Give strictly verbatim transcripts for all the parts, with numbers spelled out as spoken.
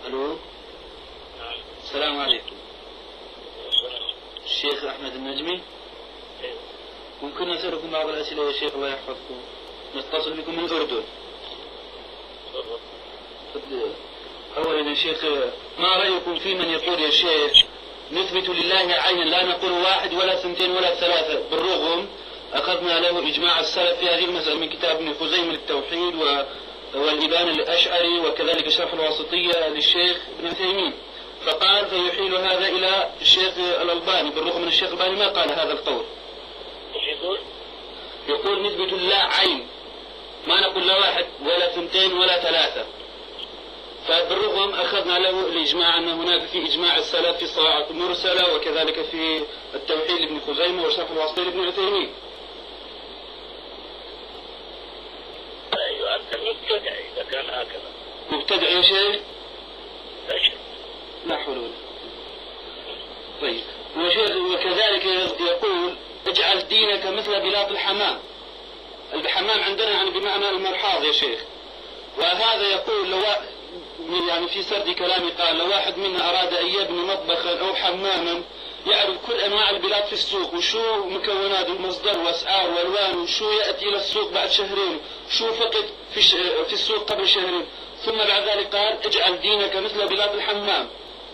الو. السلام عليكم. الشيخ أحمد النجمي. ممكن نسألكم بعض الأسئلة يا شيخ الله يحفظكم؟ نتصل بكم من الأردن. أولا يا شيخ، ما رأيكم في من يقول يا شيخ نثبت لله عينا لا نقول واحد ولا ثنتين ولا ثلاثة، بالرغم أخذنا له إجماع السلف في هذه المسألة من كتاب ابن خزيمة للتوحيد والإبانة الأشعري وكذلك شرح الواسطية للشيخ ابن عثيمين، فقال فيحيل هذا إلى الشيخ الألباني، بالرغم من الشيخ الألباني ما قال هذا القول. يقول؟ يقول نثبت لله عين، ما نقول لا واحد ولا ثنتين ولا ثلاثة، فبالرغم أخذنا له الإجماع أن هناك في إجماع السلف في الصواعق المرسلة وكذلك في التوحيد لابن خزيمة وشرح الواسطية لابن عثيمين. أيوة أنت مبتدع إذا كان هكذا. مبتدع يا شيخ؟ لا شيء. لا حول ولا قوة. طيب وكذلك يقول اجعل دينك مثل بلاط الحمام. الحمام عندنا يعني بمعنى المرحاض يا شيخ، وهذا يقول لو يعني في سرد كلامي قال لو واحد منا أراد أن يبني مطبخا أو حماما يعرف كل أنواع البلاد في السوق وشو مكونات المصدر وأسعار وألوان وشو يأتي إلى السوق بعد شهرين شو فقد في, في السوق قبل شهرين، ثم بعد ذلك قال اجعل دينك مثل بلاد الحمام.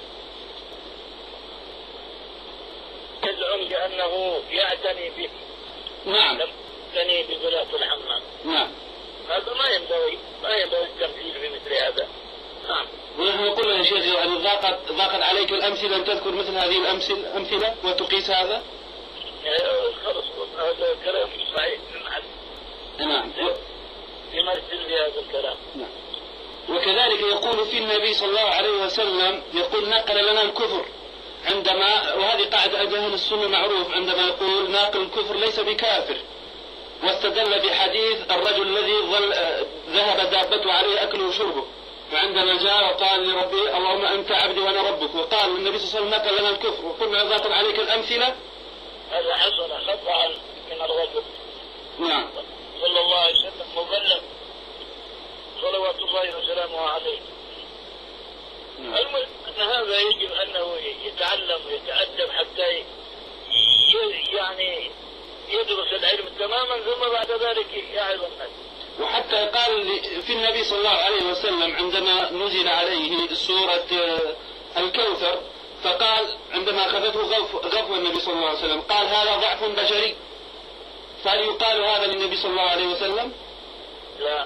يزعم بأنه يعتني به. نعم. يعتني ببلاد الحمام. نعم. هذا ما ينبغي ما ينبغي التمثيل في مثل هذا. نعم. ونحن نقول يا شيخ يعني ضاقت ضاقت عليك الأمثلة أن تذكر مثل هذه الأمثلة أمثلة وتقيس هذا؟ خلص هذا كلام صحيح. نعم. يمثل بهذا الكلام. نعم. وكذلك يقول في النبي صلى الله عليه وسلم يقول نقل لنا الكفر، عندما وهذه قاعدة أهل السنة معروف عندما يقول ناقل الكفر ليس بكافر، واستدل بحديث الرجل الذي ظل ذهب دابته عليه أكله وشربه، فعندما جاء وقال لربي اللهم أنت عبدي وأنا ربك، وقال النبي صلى الله عليه وسلم نقل لنا الكفر، وقلنا ضاقت عليك الأمثلة. هذا حسن خطأ من الرجل. نعم. صلى الله عليه وسلم مبلغ صلوات الله وسلامه عليه. نعم. المهم أن هذا يجب أنه يتعلم ويتأدب حتى يعني يدرس العلم تماما ثم بعد ذلك يعظ الناس. وحتى قال في النبي صلى الله عليه وسلم عندما نزل عليه سورة الكوثر فقال عندما أخذته غفوة النبي صلى الله عليه وسلم قال هذا ضعف بشري، فهل يقال هذا للنبي صلى الله عليه وسلم؟ لا.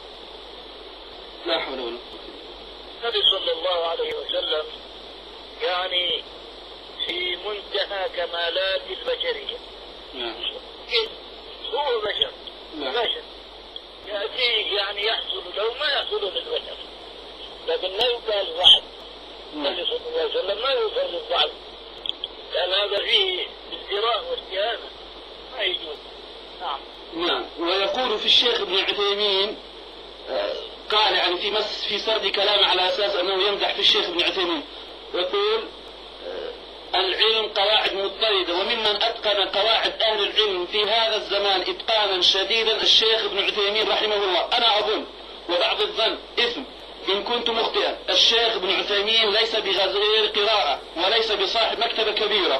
لا حول ولا قوة. النبي صلى الله عليه وسلم يعني في منتهى كمالات البشرية. نعم. هو بشر. نعم. بشر يأتيه يعني يحصل له ما يحصل للبشر، لكن لا يقال ضعف. النبي صلى الله عليه وسلم ما يوصل للضعف، لأن هذا فيه ازدراء واستهانة ما يجوز. نعم. نعم. ويقول في الشيخ ابن عثيمين قال يعني في مس في سرد كلامه على أساس أنه يمدح في الشيخ ابن عثيمين، يقول العلم قواعد مضطردة، وممن أتقن قواعد أهل العلم في هذا الزمان إتقانا شديدا الشيخ ابن عثيمين رحمه الله. أنا أظن وبعض الظن إثم إن كنت مخطئا، الشيخ ابن عثيمين ليس بغزير قراءة وليس بصاحب مكتبة كبيرة.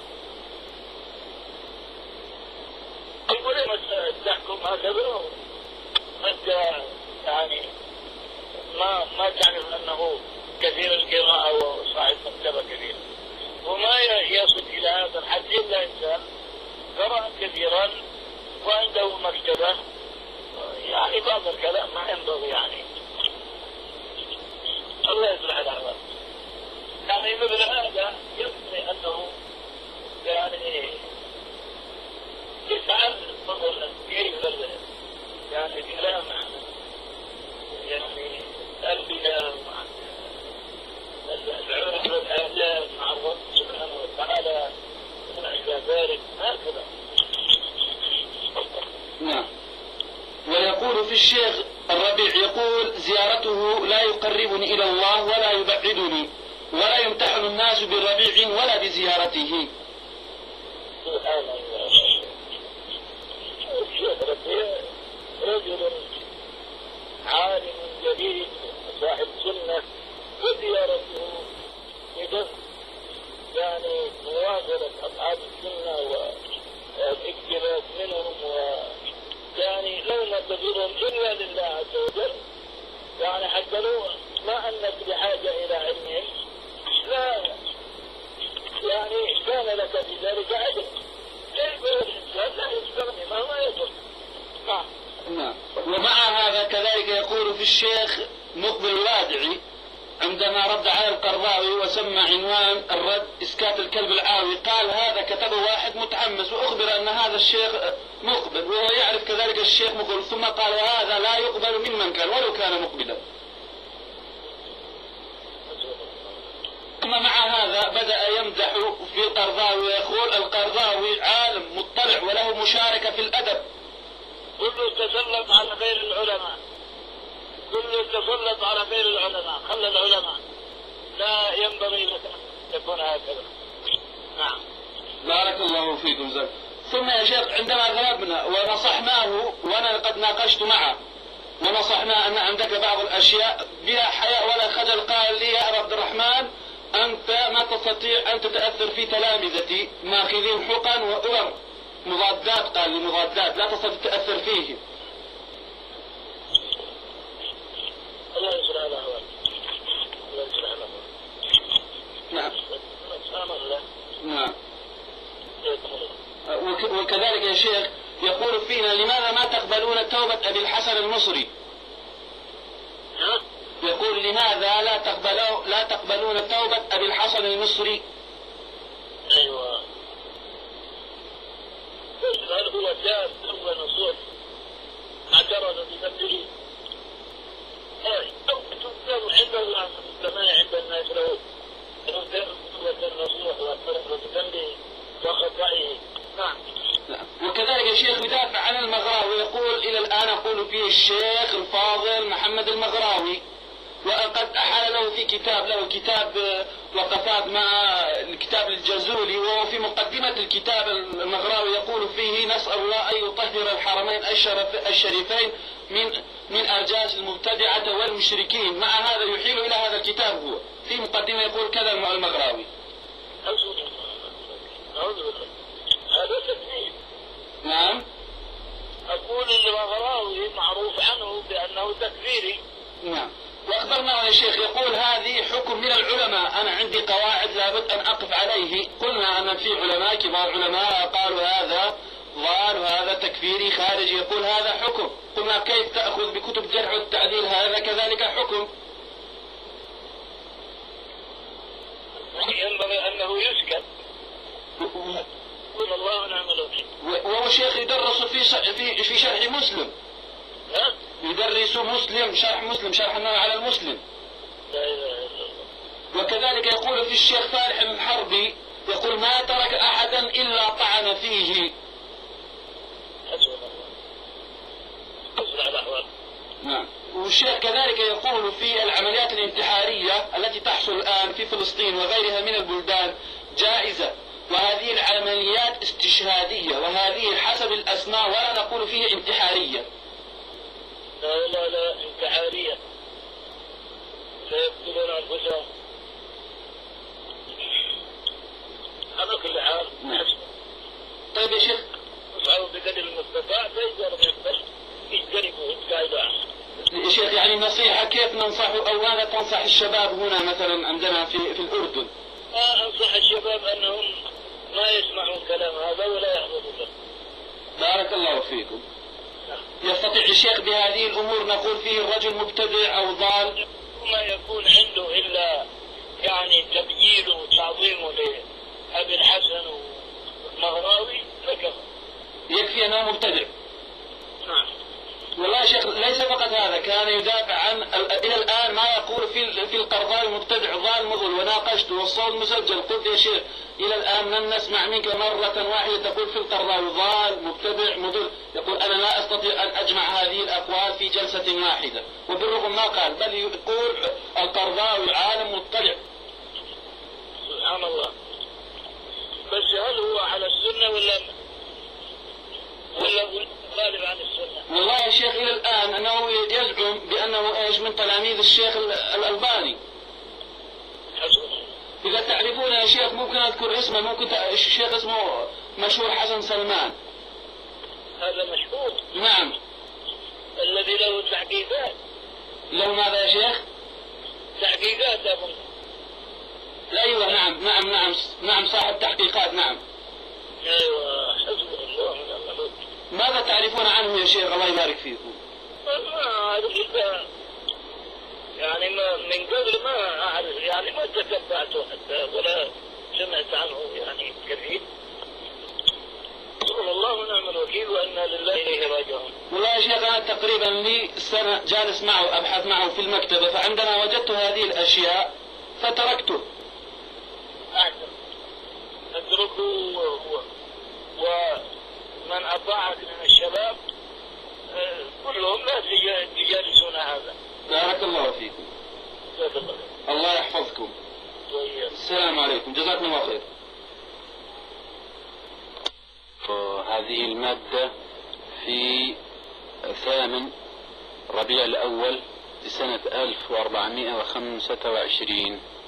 أقول لك تحكم هكذا أنت يعني ما ما تعرف أنه كثير القراءة وصاحب مكتبة كبيرة، وما يصل إلى هذا الحد إلا إنسان قرأ كثيرا وعنده مكتبة. يعني بعض الكلام ما ينبغي يعني. الله يصلح الأحوال. يعني مثل هذا يبقي أنه يعني يفعل مثلا كيف يعني كلام يعني الأنبياء مع العلم والآداب مع الله سبحانه وتعالى من أشباه ذلك هكذا. نعم. ويقول في الشيخ الربيع يقول زيارته لا يقربني إلى الله ولا يبعدني، ولا يمتحن الناس بالربيع ولا بزيارته. سبحان الله. الشيخ الربيع رجل عالم جليل صاحب سنة وزيارته بدم يعني مواصلة أصحاب السنة والاقتباس منهم ويعني لو نتبعهم إلا لله عز وجل يعني حتى لو ما أنك بحاجة إلى علمهم لا يعني كان لك في ذلك أجر. كيف الإنسان لا يستغني ما ما يجب. نعم. نعم. ومع هذا كذلك يقول في الشيخ مقبل الوادعي عندما رد على القرضاوي وسمى عنوان الرد إسكات الكلب العاوي، قال هذا كتبه واحد متحمس وأخبر أن هذا الشيخ مقبل وهو يعرف كذلك الشيخ مقبل، ثم قال هذا لا يقبل ممن كان ولو كان مقبلا. ثم مع هذا بدأ يمدح في القرضاوي ويقول القرضاوي عالم مطلع وله مشاركة في الأدب. كله تسلط على غير العلماء، كله تسلط على غير العلماء، خلى العلماء لا ينبغي لك أن يكون هكذا. نعم. بارك الله فيكم زاد. ثم يا شيخ عندما ذهبنا ونصحناه وأنا قد ناقشت معه ونصحنا أن عندك بعض الأشياء بلا حياء ولا خجل، قال لي يا أبا عبد الرحمن أنت ما تستطيع أن تتأثر في تلامذتي ماخذين حقن وأمر مضادات، قال لي مضادات لا تستطيع تتأثر فيه. الله يسرع له الله يسرع له. نعم. سبحان نعم. وكذلك يا شيخ يقول فينا لماذا ما تقبلون توبة أبي الحسن المصري؟ يقول لماذا لا تقبلوا لا تقبلون توبة أبي الحسن المصري؟ أيوة. هل هو جاء توبة نصوص اعترض بذنبه؟ أي أو تكتب عند الله كما عند الناس له توبة النصوص واعترض بذنبه وخطئه. نعم. وكذلك يا شيخ يدافع عن المغراوي ويقول إلى الآن أقول فيه الشيخ الفاضل محمد المغراوي، وقد أحال له في كتاب له كتاب وقفات مع الكتاب الجزولي، وهو في مقدمة الكتاب المغراوي يقول فيه نسأل الله أن يطهر الحرمين الشريفين من من أرجاس المبتدعة والمشركين. مع هذا يحيل إلى هذا الكتاب هو في مقدمة يقول كذا المغراوي. هذا تكذيب. نعم. أقول المغراوي معروف عنه بأنه تكفيري. نعم. وأخبرنا يا شيخ يقول هذه حكم من العلماء، أنا عندي قواعد لابد أن أقف عليه. قلنا أن في علماء كبار علماء قالوا هذا ضال وهذا تكفيري خارجي، يقول هذا حكم. قلنا كيف تأخذ بكتب الجرح والتعديل هذا كذلك حكم؟ ينبغي أنه يسكت. قل الله ونعم الوكيل. وهو شيخ يدرس في في في شرح مسلم. ها؟ يدرس مسلم شرح مسلم شرح النووي على المسلم. لا إله إلا الله. وكذلك يقول في الشيخ فالح الحربي يقول ما ترك أحدا إلا طعن فيه. حسبنا الله. حسبنا الأحوال. نعم. والشيخ كذلك يقول في العمليات الانتحارية التي تحصل الآن في فلسطين وغيرها من البلدان جائزة، وهذه العمليات استشهادية، وهذه حسب الأسماء ولا نقول فيها انتحارية. لا لا لا انتحارية. سيقتلون أنفسهم. على كل حال. طيب يا شيخ. اسعوا بقدر المستطاع فإذا لم يقدر اجتنبوا ابتعدوا عنه. يا شيخ يعني نصيحة كيف ننصح أو ماذا تنصح الشباب هنا مثلا عندنا في في الأردن؟ ما أنصح الشباب أنهم ما يسمعون كلام هذا ولا يحفظون له. بارك الله فيكم. يستطيع الشيخ بهذه الأمور نقول فيه الرجل مبتدع أو ضال؟ ما يكون عنده إلا يعني تبجيله وتعظيمه لأبي الحسن والمغراوي فكفى. يكفي أنه مبتدع. نعم. والله يا شيخ ليس فقط هذا، كان يدافع عن إلى الآن ما يقول في في القرضاوي مبتدع ضال مضل، وناقشته والصوت مسجل. قلت يا شيخ إلى الآن لم نسمع منك مرة واحدة تقول في القرضاوي ضال مبتدع مضل. يقول أنا لا أستطيع أن أجمع هذه الأقوال في جلسة واحدة، وبالرغم ما قال بل يقول القرضاوي عالم مطلع. سبحان الله. بس هل هو على السنة ولا ولا غالب عن السنة؟ والله يا شيخ إلى الآن أنه يزعم بأنه إيش من تلاميذ الشيخ الألباني. إذا تعرفون يا شيخ ممكن أذكر اسمه، ممكن الشيخ اسمه مشهور حسن سلمان. هذا مشهور؟ نعم. الذي له تحقيقات. له ماذا يا شيخ؟ تحقيقات أظن. أيوة نعم نعم نعم نعم صاحب تحقيقات نعم. أيوة حسب الله ونعم الوكيل. ماذا تعرفون عنه يا شيخ الله يبارك فيكم؟ ما أعرف يعني ما من قبل ما أعرف يعني ما تتبعته حتى ولا سمعت عنه يعني كثير. سبحان الله ونعم الوكيل وإنا لله إليه راجعون. والله يا شيخ أنا تقريبا لي سنة جالس معه أبحث معه في المكتبة، فعندما وجدت هذه الأشياء فتركته. أحسن. اتركوا ومن أطاعك من الشباب كلهم لا تجالسون هذا. بارك الله فيكم. الله يحفظكم. السلام عليكم جزاكم الله خير. هذه المادة في ثامن ربيع الأول لسنة ألف وأربعمائة وخمسة وعشرين